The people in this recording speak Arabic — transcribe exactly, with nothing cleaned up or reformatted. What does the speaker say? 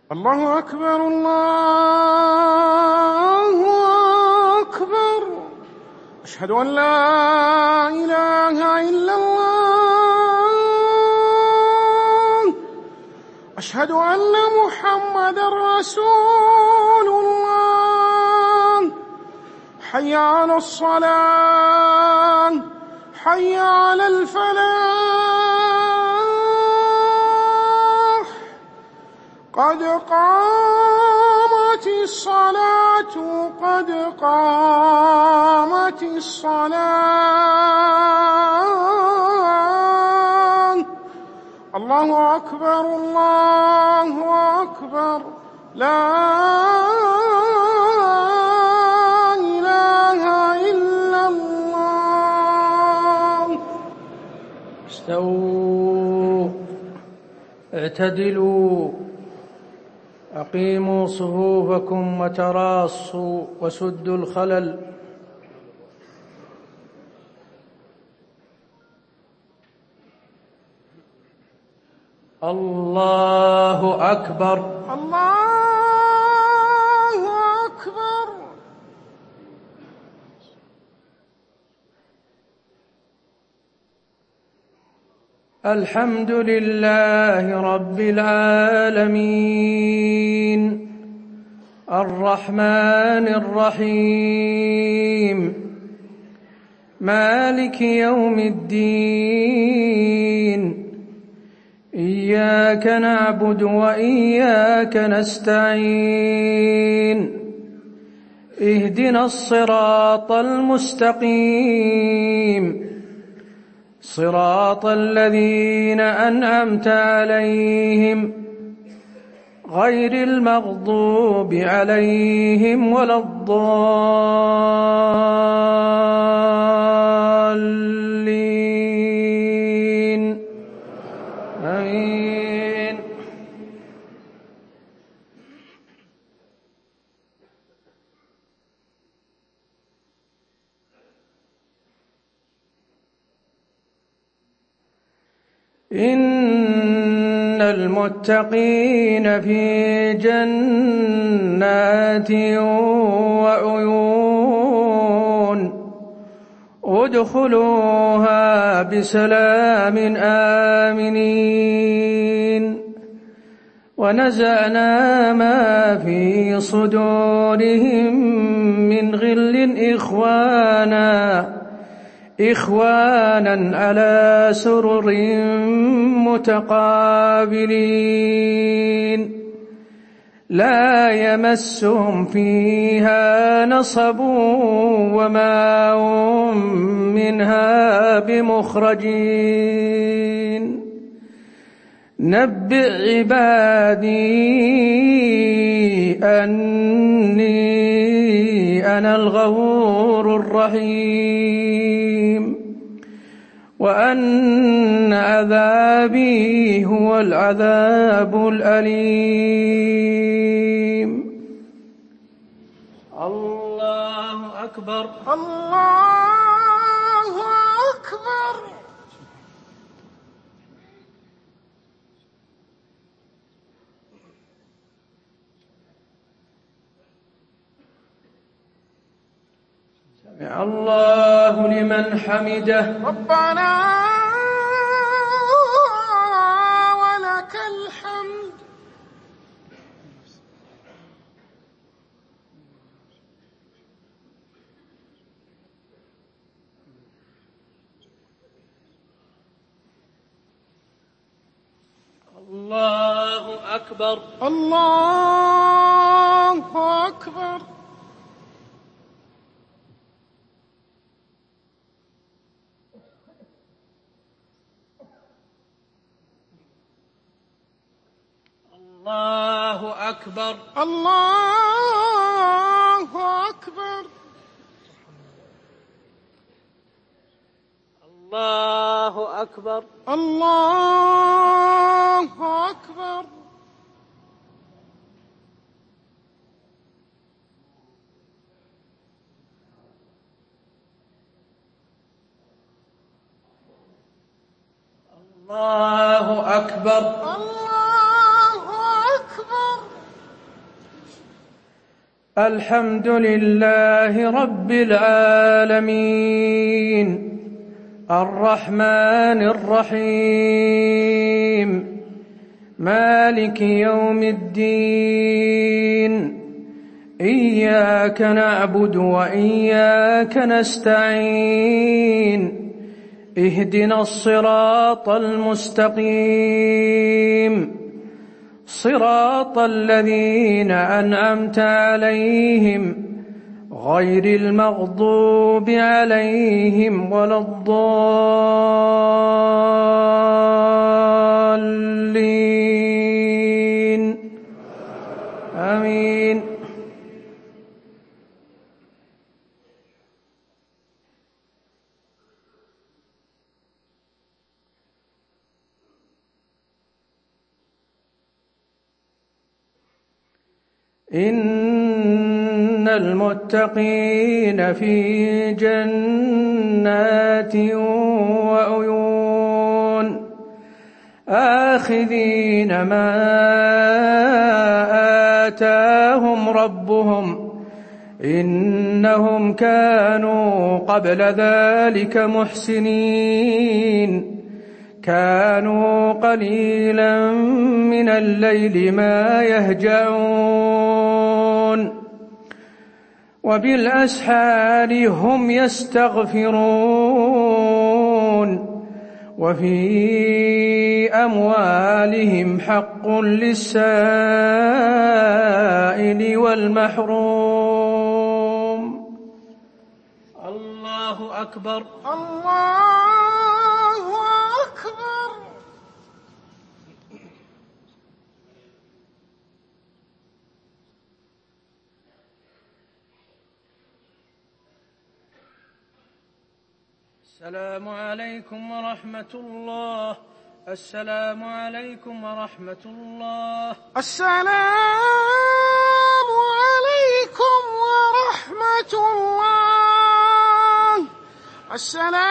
الله أكبر الله أكبر. أشهد أن لا إله إلا الله. أشهد أن محمدًا رسول الله. حي على الصلاة حي على الفلاح. قد قامت الصلاة قد قامت الصلاة. الله أكبر الله أكبر. لا إله إلا الله. استووا اعتدلوا أقيموا صفوفكم وتراصوا وسدوا الخلل. الله أكبر الله أكبر. الحمد لله رب العالمين الرحمن الرحيم مالك يوم الدين. إياك نعبد وإياك نستعين. اهدنا الصراط المستقيم صراط الذين أنعمت عليهم غير المغضوب عليهم ولا الضالين. آمين. إن المتقين في جنات وعيون ادخلوها بسلام آمنين. ونزعنا ما في صدورهم من غل إخوانا إخوانا على سرر متقابلين لا يمسهم فيها نصب وما هم منها بمخرجين. نبئ عبادي أني أنا الغفور الرحيم وأن عذابي هو العذاب الأليم. الله أكبر الله أكبر. سمع الله لمن حمده. ربنا ولك الحمد. الله أكبر الله أكبر. الله أكبر الله أكبر. الله أكبر الله أكبر. الله أكبر الله أكبر. الحمد لله رب العالمين الرحمن الرحيم مالك يوم الدين إياك نعبد وإياك نستعين اهدنا الصراط المستقيم صراط الذين أنعمت عليهم غير المغضوب عليهم ولا الضالين آمين. إن المتقين في جنات وعيون آخذين ما آتاهم ربهم إنهم كانوا قبل ذلك محسنين كانوا قليلا من الليل ما يهجعون وبالأسحار هم يستغفرون وفي أموالهم حق للسائل والمحروم. الله أكبر الله أكبر. السلام عليكم ورحمة الله. السلام عليكم ورحمة الله. السلام عليكم ورحمة الله. السلام